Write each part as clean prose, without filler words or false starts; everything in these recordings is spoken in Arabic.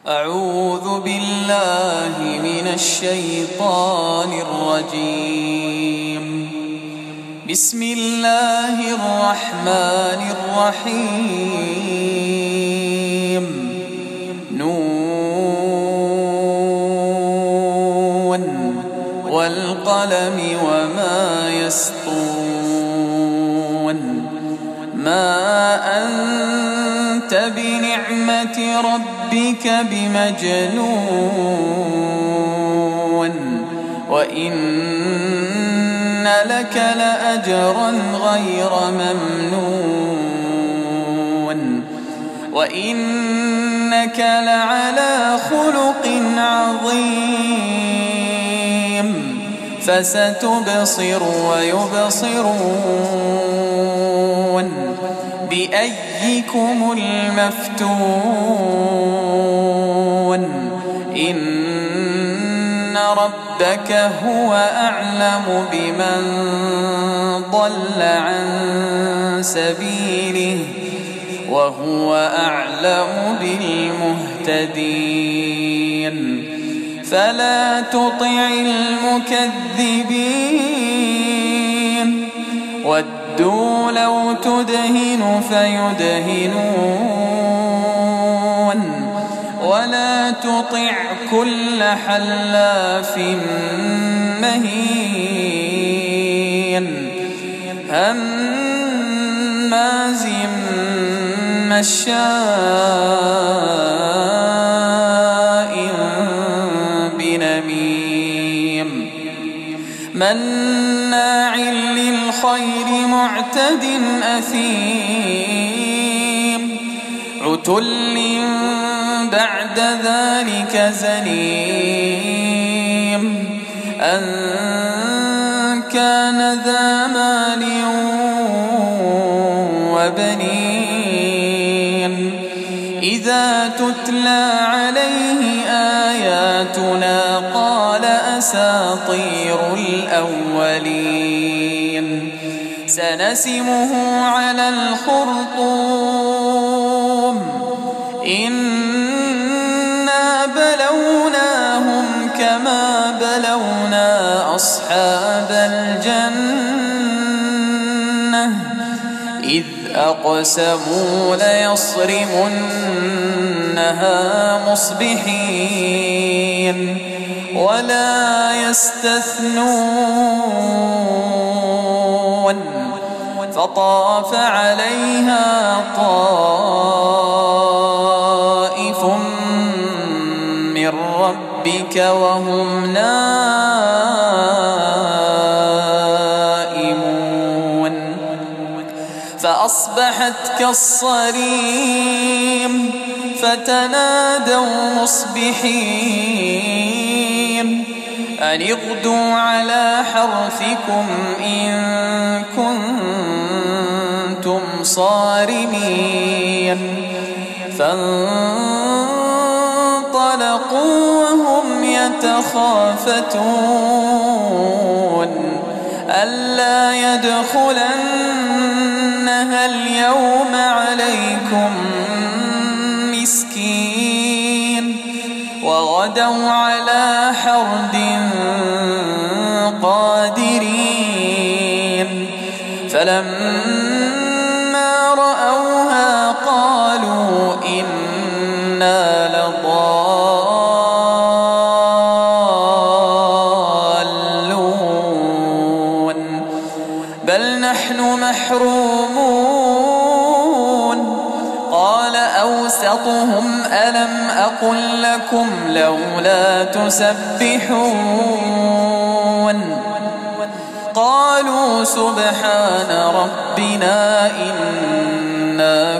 أعوذ بالله من الشيطان الرجيم. بسم الله الرحمن الرحيم. نون والقلم وما يسطرون. ما أنت بنعمة ربك بمجنون وإن لك لأجرا غير ممنون وإنك لعلى خلق عظيم. فستبصر ويبصرون بأيكم المفتون. إن ربك هو أعلم بمن ضل عن سبيله وهو أعلم بالمهتدين. فلا تطع المكذبين ودوا لو تدهن فيدهنون ولا تطع كل حلاف مهين هماز مشاء بنميم مناع للخير معتد أثيم عتل بعد ذلك زنيم أن كان ذا مال وبنين إذا تتلى عليه آياتنا قال أساطير الأولين. سنسمه على الخرطوم إنا بلوناهم كما بلونا أصحاب الجنة إذ أقسموا ليصرمنها مصبحين ولا يستثنون. فطاف عليها طائف من ربك وهم نائمون فأصبحت كالصريم فتنادوا مصبحين أن اغدوا على حرثكم إن كنتم صارمين. فانطلقوا وهم يتخافتون ألا يدخلنها اليوم عليكم مسكين وغدوا على حرد قادرين. فلما رأوها قالوا إنا لضالون بل نحن محرومون. قال أوسطهم ألم أقل لكم لولا تسبحون. قالوا سبحان ربنا إنا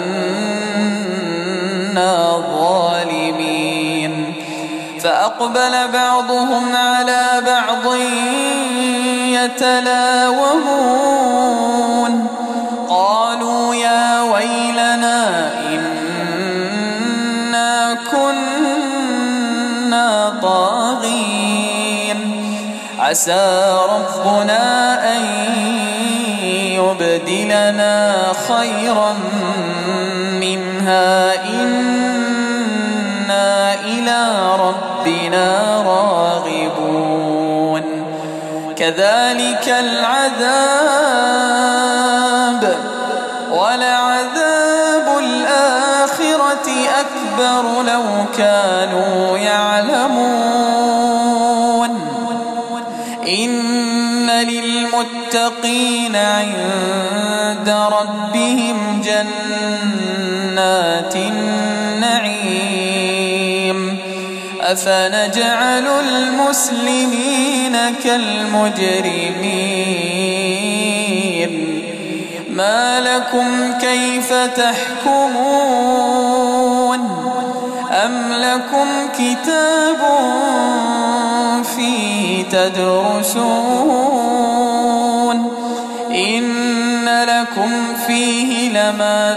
كنا ظالمين. فأقبل بعضهم على بعض يتلاومون قالوا يا ويلنا إنا كنا طاغين. عسى ربنا أن يبدلنا خيرا منها إنا ربنا راغبون كذلك العذاب ولعذاب الآخرة أكبر لو كانوا يعلمون إن للمتقين عند ربهم جنات النعيم أفنجعل المسلمين كالمجرمين ما لكم كيف تحكمون أم لكم كتاب فيه تدرسون إن لكم فيه لما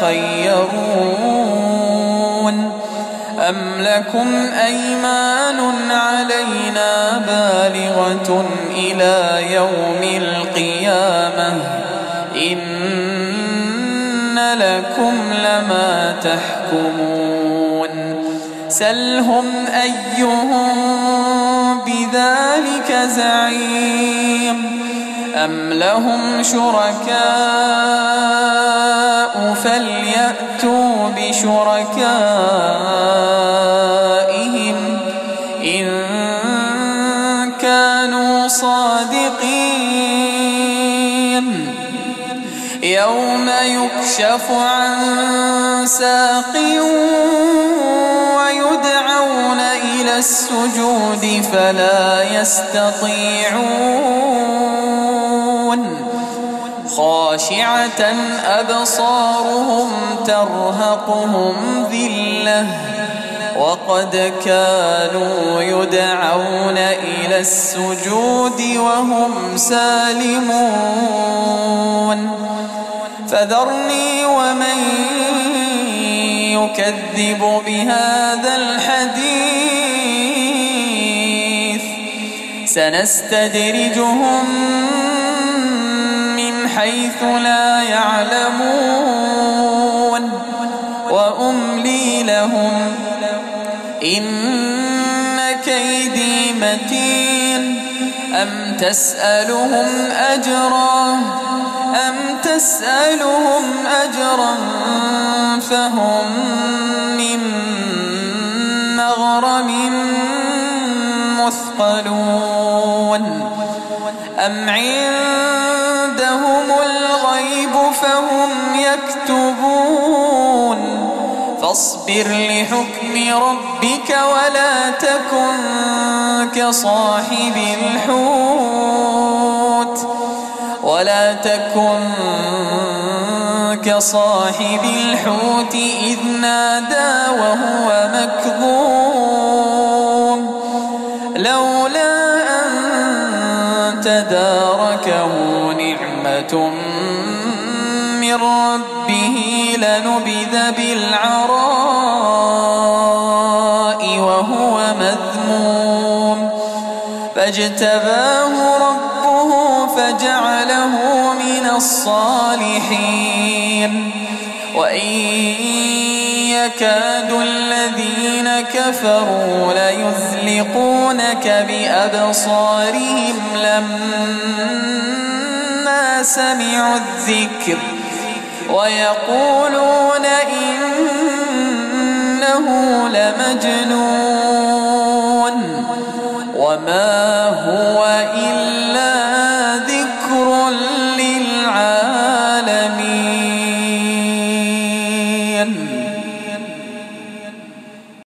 تخيرون أم لكم أيمان علينا بالغة إلى يوم القيامة إن لكم لما تحكمون سلهم أيهم بذلك زعيم أم لهم شركاء فليأتوا بشركائهم إن كانوا صادقين يوم يكشف عن ساق ويدعون إلى السجود فلا يستطيعون خاشعة أبصارهم ترهقهم ذلة وقد كانوا يدعون إلى السجود وهم سالمون فذرني ومن يكذب بهذا الحديث سنستدرجهم من حيث لا يعلمون وأملي لهم إن كيدي متين أم تسألهم أجرا فهم من مغرم مثقلون أم عندهم الغيب فهم يكتبون فاصبر لحكم ربك ولا تكن كصاحب الحوت إذ نادى وهو مكظوم لولا أن تداركه نعمة من ربه لنبذ بالعراء وهو مذموم فاجتباه ربه فجعله من الصالحين وإن يكاد الذين كفروا ليزلقونك بأبصارهم لما سمعوا الذكر ويقولون إنه لمجنون وما هو إلا